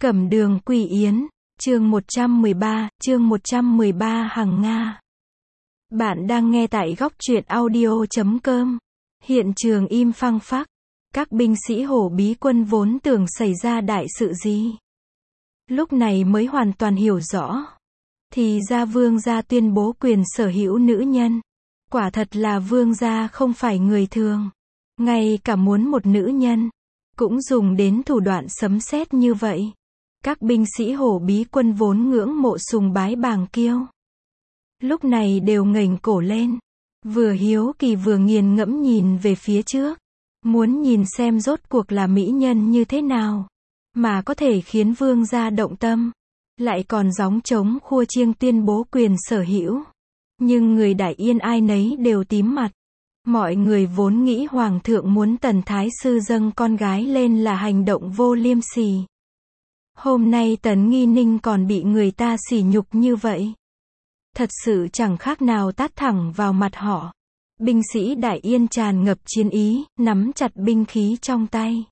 Cẩm đường Quỳ Yến, chương 113, Hằng Nga. Bạn đang nghe tại góc truyện audio.com. Hiện trường im phăng phắc. Các binh sĩ Hổ Bí Quân vốn tưởng xảy ra đại sự gì. Lúc này mới hoàn toàn hiểu rõ. Thì ra vương gia tuyên bố quyền sở hữu nữ nhân. Quả thật là vương gia không phải người thường. Ngay cả muốn một nữ nhân, cũng dùng đến thủ đoạn sấm sét như vậy. Các binh sĩ Hổ Bí Quân vốn ngưỡng mộ sùng bái Bàng Kiêu. Lúc này đều ngẩng cổ lên. Vừa hiếu kỳ vừa nghiền ngẫm nhìn về phía trước. Muốn nhìn xem rốt cuộc là mỹ nhân như thế nào. Mà có thể khiến vương gia động tâm. Lại còn gióng trống khua chiêng tuyên bố quyền sở hữu. Nhưng người Đại Yên ai nấy đều tím mặt. Mọi người vốn nghĩ Hoàng thượng muốn Tần Thái Sư dâng con gái lên là hành động vô liêm sỉ. Hôm nay Tần Nghi Ninh còn bị người ta sỉ nhục như vậy. Thật sự chẳng khác nào tát thẳng vào mặt họ. Binh sĩ Đại Yên tràn ngập chiến ý, nắm chặt binh khí trong tay.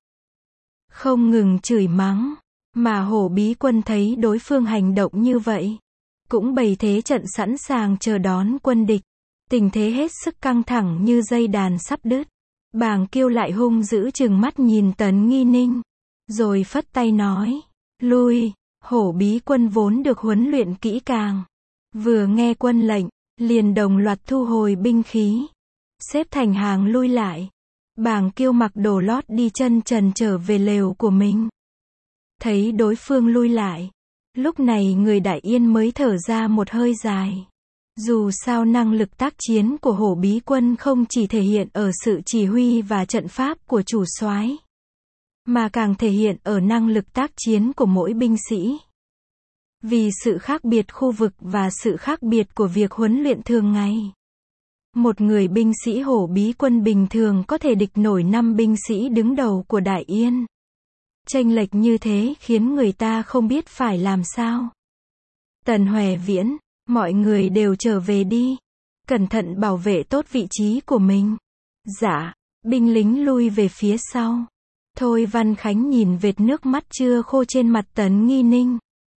Không ngừng chửi mắng, mà Hổ Bí Quân thấy đối phương hành động như vậy. Cũng bày thế trận sẵn sàng chờ đón quân địch. Tình thế hết sức căng thẳng như dây đàn sắp đứt. Bàng Kiêu lại hung dữ trừng mắt nhìn Tần Nghi Ninh. Rồi phất tay nói. Lui, Hổ Bí Quân vốn được huấn luyện kỹ càng. Vừa nghe quân lệnh, liền đồng loạt thu hồi binh khí. Xếp thành hàng lui lại. Bàng Kiêu mặc đồ lót đi chân trần trở về lều của mình. Thấy đối phương lui lại. Lúc này người Đại Yên mới thở ra một hơi dài. Dù sao năng lực tác chiến của Hổ Bí Quân không chỉ thể hiện ở sự chỉ huy và trận pháp của chủ soái, mà càng thể hiện ở năng lực tác chiến của mỗi binh sĩ. Vì sự khác biệt khu vực và sự khác biệt của việc huấn luyện thường ngày. Một người binh sĩ Hổ Bí Quân bình thường có thể địch nổi 5 binh sĩ đứng đầu của Đại Yên. Chênh lệch như thế khiến người ta không biết phải làm sao. Tần Hoè Viễn, mọi người đều trở về đi. Cẩn thận bảo vệ tốt vị trí của mình. Dạ, binh lính lui về phía sau. Thôi Văn Khánh nhìn vệt nước mắt chưa khô trên mặt Tần Nghi Ninh.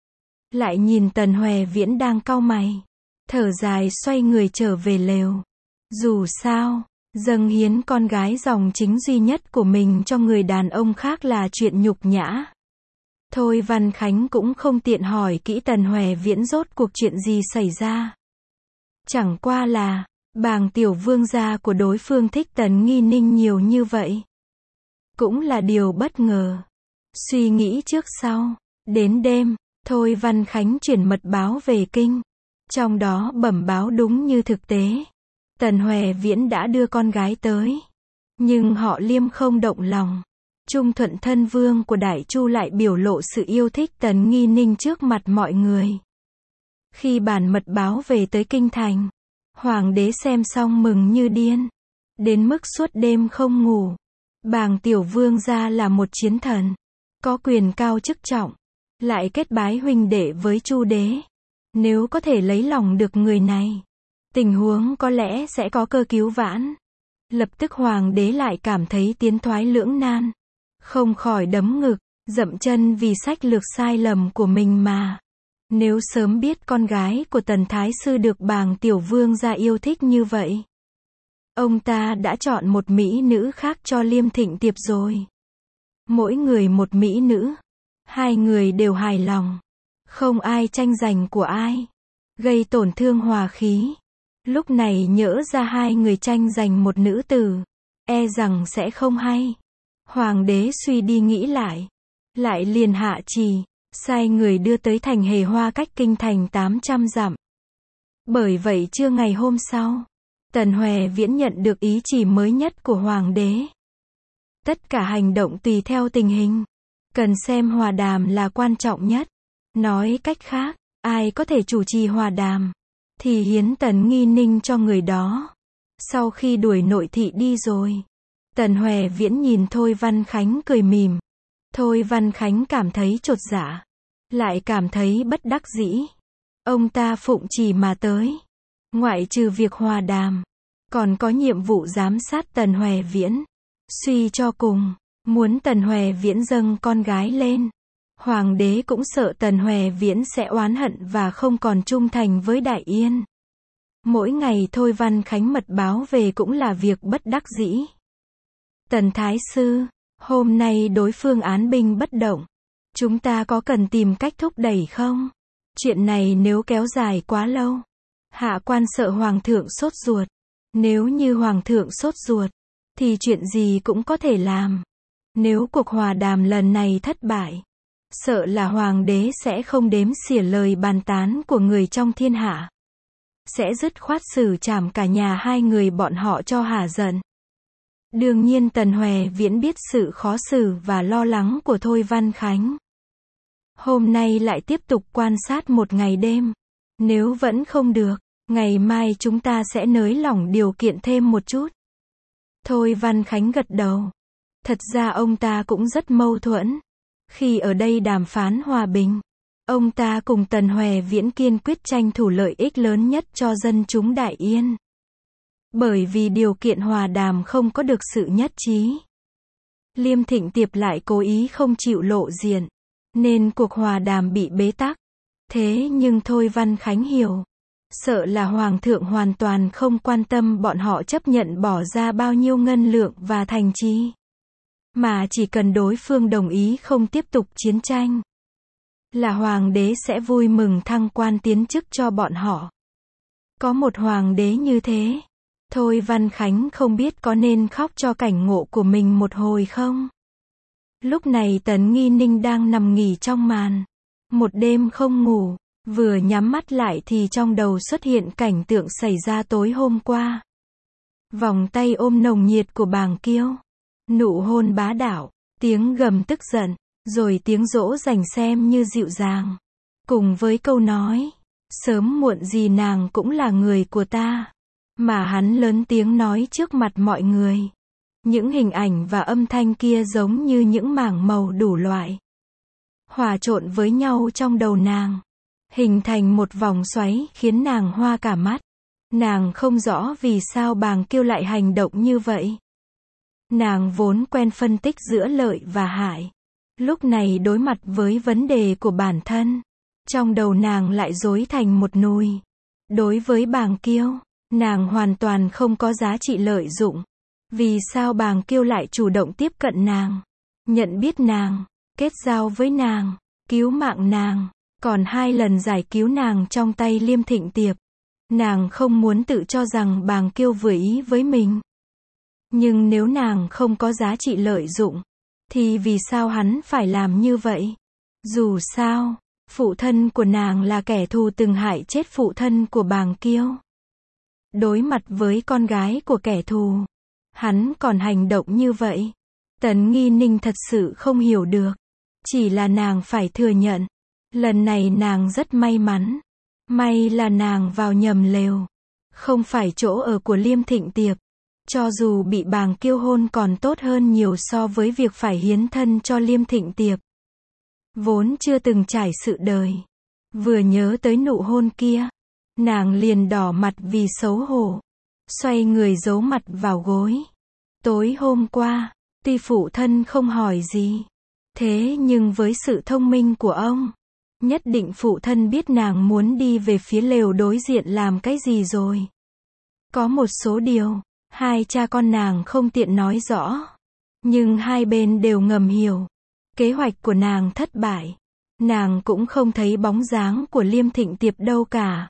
Lại nhìn Tần Hoè Viễn đang cau mày. Thở dài xoay người trở về lều. Dù sao, dâng hiến con gái dòng chính duy nhất của mình cho người đàn ông khác là chuyện nhục nhã. Thôi Văn Khánh cũng không tiện hỏi kỹ Tần Hoè Viễn rốt cuộc chuyện gì xảy ra. Chẳng qua là, Bàng tiểu vương gia của đối phương thích Tần Nghi Ninh nhiều như vậy. Cũng là điều bất ngờ. Suy nghĩ trước sau. Đến đêm, Thôi Văn Khánh chuyển mật báo về kinh. Trong đó bẩm báo đúng như thực tế. Tần Hoè Viễn đã đưa con gái tới. Nhưng họ Liêm không động lòng. Trung Thuận thân vương của Đại Chu lại biểu lộ sự yêu thích Tần Nghi Ninh trước mặt mọi người. Khi bản mật báo về tới kinh thành, Hoàng đế xem xong mừng như điên. Đến mức suốt đêm không ngủ. Bàng tiểu vương gia là một chiến thần. Có quyền cao chức trọng. Lại kết bái huynh đệ với Chu đế. Nếu có thể lấy lòng được người này, tình huống có lẽ sẽ có cơ cứu vãn. Lập tức Hoàng đế lại cảm thấy tiến thoái lưỡng nan. Không khỏi đấm ngực, dậm chân vì sách lược sai lầm của mình mà. Nếu sớm biết con gái của Tần Thái Sư được Bàng tiểu vương gia yêu thích như vậy, ông ta đã chọn một mỹ nữ khác cho Liêm Thịnh Tiệp rồi. Mỗi người một mỹ nữ. Hai người đều hài lòng. Không ai tranh giành của ai. Gây tổn thương hòa khí. Lúc này nhỡ ra hai người tranh giành một nữ tử, e rằng sẽ không hay. Hoàng đế suy đi nghĩ lại. Lại liền hạ trì, sai người đưa tới thành Hề Hoa cách kinh thành 800 dặm. Bởi vậy trưa ngày hôm sau, Tần Hoè Viễn nhận được ý chỉ mới nhất của Hoàng đế. Tất cả hành động tùy theo tình hình. Cần xem hòa đàm là quan trọng nhất. Nói cách khác, ai có thể chủ trì hòa đàm, thì hiến Tần Nghi Ninh cho người đó. Sau khi đuổi nội thị đi rồi, Tần Hoè Viễn nhìn Thôi Văn Khánh cười mỉm. Thôi Văn Khánh cảm thấy chột dạ. Lại cảm thấy bất đắc dĩ. Ông ta phụng chỉ mà tới. Ngoại trừ việc hòa đàm, còn có nhiệm vụ giám sát Tần Hoè Viễn. Suy cho cùng, muốn Tần Hoè Viễn dâng con gái lên, Hoàng đế cũng sợ Tần Hoè Viễn sẽ oán hận và không còn trung thành với Đại Yên. Mỗi ngày Thôi Văn Khánh mật báo về cũng là việc bất đắc dĩ. Tần Thái Sư, hôm nay đối phương án binh bất động. Chúng ta có cần tìm cách thúc đẩy không? Chuyện này nếu kéo dài quá lâu, hạ quan sợ Hoàng thượng sốt ruột. Nếu như Hoàng thượng sốt ruột, thì chuyện gì cũng có thể làm. Nếu cuộc hòa đàm lần này thất bại, sợ là Hoàng đế sẽ không đếm xỉa lời bàn tán của người trong thiên hạ. Sẽ dứt khoát xử trảm cả nhà hai người bọn họ cho hả giận. Đương nhiên Tần Hoè Viễn biết sự khó xử và lo lắng của Thôi Văn Khánh. Hôm nay lại tiếp tục quan sát một ngày đêm. Nếu vẫn không được, ngày mai chúng ta sẽ nới lỏng điều kiện thêm một chút. Thôi Văn Khánh gật đầu. Thật ra ông ta cũng rất mâu thuẫn. Khi ở đây đàm phán hòa bình, ông ta cùng Tần Hoè Viễn kiên quyết tranh thủ lợi ích lớn nhất cho dân chúng Đại Yên. Bởi vì điều kiện hòa đàm không có được sự nhất trí. Liêm Thịnh Tiệp lại cố ý không chịu lộ diện, nên cuộc hòa đàm bị bế tắc. Thế nhưng Thôi Văn Khánh hiểu, sợ là Hoàng thượng hoàn toàn không quan tâm bọn họ chấp nhận bỏ ra bao nhiêu ngân lượng và thành trì. Mà chỉ cần đối phương đồng ý không tiếp tục chiến tranh, là Hoàng đế sẽ vui mừng thăng quan tiến chức cho bọn họ. Có một Hoàng đế như thế, Thôi Văn Khánh không biết có nên khóc cho cảnh ngộ của mình một hồi không? Lúc này Tần Nghi Ninh đang nằm nghỉ trong màn. Một đêm không ngủ, vừa nhắm mắt lại thì trong đầu xuất hiện cảnh tượng xảy ra tối hôm qua. Vòng tay ôm nồng nhiệt của Bàng Kiêu. Nụ hôn bá đạo, tiếng gầm tức giận, rồi tiếng dỗ dành xem như dịu dàng. Cùng với câu nói, sớm muộn gì nàng cũng là người của ta. Mà hắn lớn tiếng nói trước mặt mọi người. Những hình ảnh và âm thanh kia giống như những mảng màu đủ loại, hòa trộn với nhau trong đầu nàng, hình thành một vòng xoáy khiến nàng hoa cả mắt. Nàng không rõ vì sao Bàng Kiêu lại hành động như vậy. Nàng vốn quen phân tích giữa lợi và hại. Lúc này đối mặt với vấn đề của bản thân, trong đầu nàng lại rối thành một nùi. Đối với Bàng Kiêu, nàng hoàn toàn không có giá trị lợi dụng. Vì sao Bàng Kiêu lại chủ động tiếp cận nàng, nhận biết nàng, kết giao với nàng, cứu mạng nàng, còn 2 lần giải cứu nàng trong tay Liêm Thịnh Tiệp. Nàng không muốn tự cho rằng Bàng Kiêu vừa ý với mình. Nhưng nếu nàng không có giá trị lợi dụng, thì vì sao hắn phải làm như vậy? Dù sao, phụ thân của nàng là kẻ thù từng hại chết phụ thân của Bàng Kiêu. Đối mặt với con gái của kẻ thù, hắn còn hành động như vậy. Tần Nghi Ninh thật sự không hiểu được. Chỉ là nàng phải thừa nhận, lần này nàng rất may mắn. May là nàng vào nhầm lều, không phải chỗ ở của Liêm Thịnh Tiệp. Cho dù bị Bàng Kiêu hôn còn tốt hơn nhiều so với việc phải hiến thân cho Liêm Thịnh Tiệp. Vốn chưa từng trải sự đời, vừa nhớ tới nụ hôn kia, nàng liền đỏ mặt vì xấu hổ, xoay người giấu mặt vào gối. Tối hôm qua, tuy phụ thân không hỏi gì, thế nhưng với sự thông minh của ông, nhất định phụ thân biết nàng muốn đi về phía lều đối diện làm cái gì rồi. Có một số điều, hai cha con nàng không tiện nói rõ, nhưng hai bên đều ngầm hiểu. Kế hoạch của nàng thất bại, nàng cũng không thấy bóng dáng của Liêm Thịnh Tiệp đâu cả.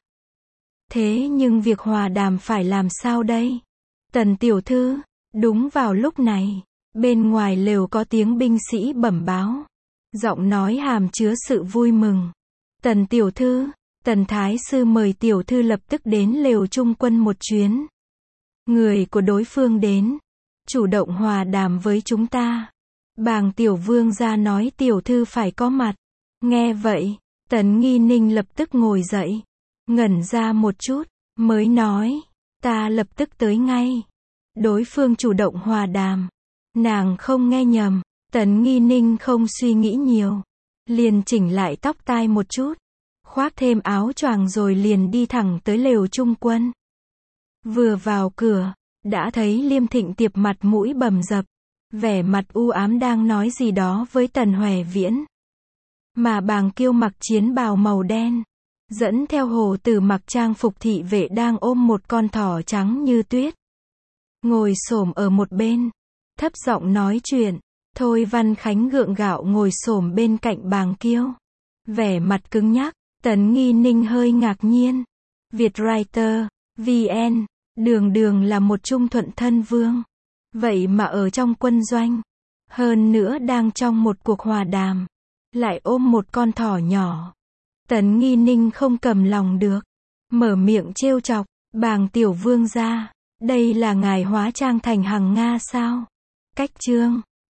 Thế nhưng việc hòa đàm phải làm sao đây? Tần tiểu thư, đúng vào lúc này, bên ngoài lều có tiếng binh sĩ bẩm báo. Giọng nói hàm chứa sự vui mừng. Tần tiểu thư, Tần Thái Sư mời tiểu thư lập tức đến lều trung quân một chuyến. Người của đối phương đến, chủ động hòa đàm với chúng ta. Bàng tiểu vương ra nói tiểu thư phải có mặt. Nghe vậy, Tần Nghi Ninh lập tức ngồi dậy, ngẩn ra một chút, mới nói, ta lập tức tới ngay. Đối phương chủ động hòa đàm, nàng không nghe nhầm. Tần Nghi Ninh không suy nghĩ nhiều, liền chỉnh lại tóc tai một chút, khoác thêm áo choàng rồi liền đi thẳng tới lều trung quân. Vừa vào cửa, đã thấy Liêm Thịnh Tiệp mặt mũi bầm dập, vẻ mặt u ám đang nói gì đó với Tần Hoè Viễn. Mà Bàng Kiêu mặc chiến bào màu đen, dẫn theo Hồ Tử mặc trang phục thị vệ đang ôm một con thỏ trắng như tuyết. Ngồi xổm ở một bên, thấp giọng nói chuyện. Thôi Văn Khánh gượng gạo ngồi xổm bên cạnh Bàng Kiêu. Vẻ mặt cứng nhắc, Tấn Nghi Ninh hơi ngạc nhiên. Vietwriter, VN, đường đường là một trung thuận thân vương. Vậy mà ở trong quân doanh, hơn nữa đang trong một cuộc hòa đàm, lại ôm một con thỏ nhỏ. Tấn Nghi Ninh không cầm lòng được, mở miệng trêu chọc, Bàng tiểu vương gia, đây là ngài hóa trang thành hằng Nga sao? Cách chương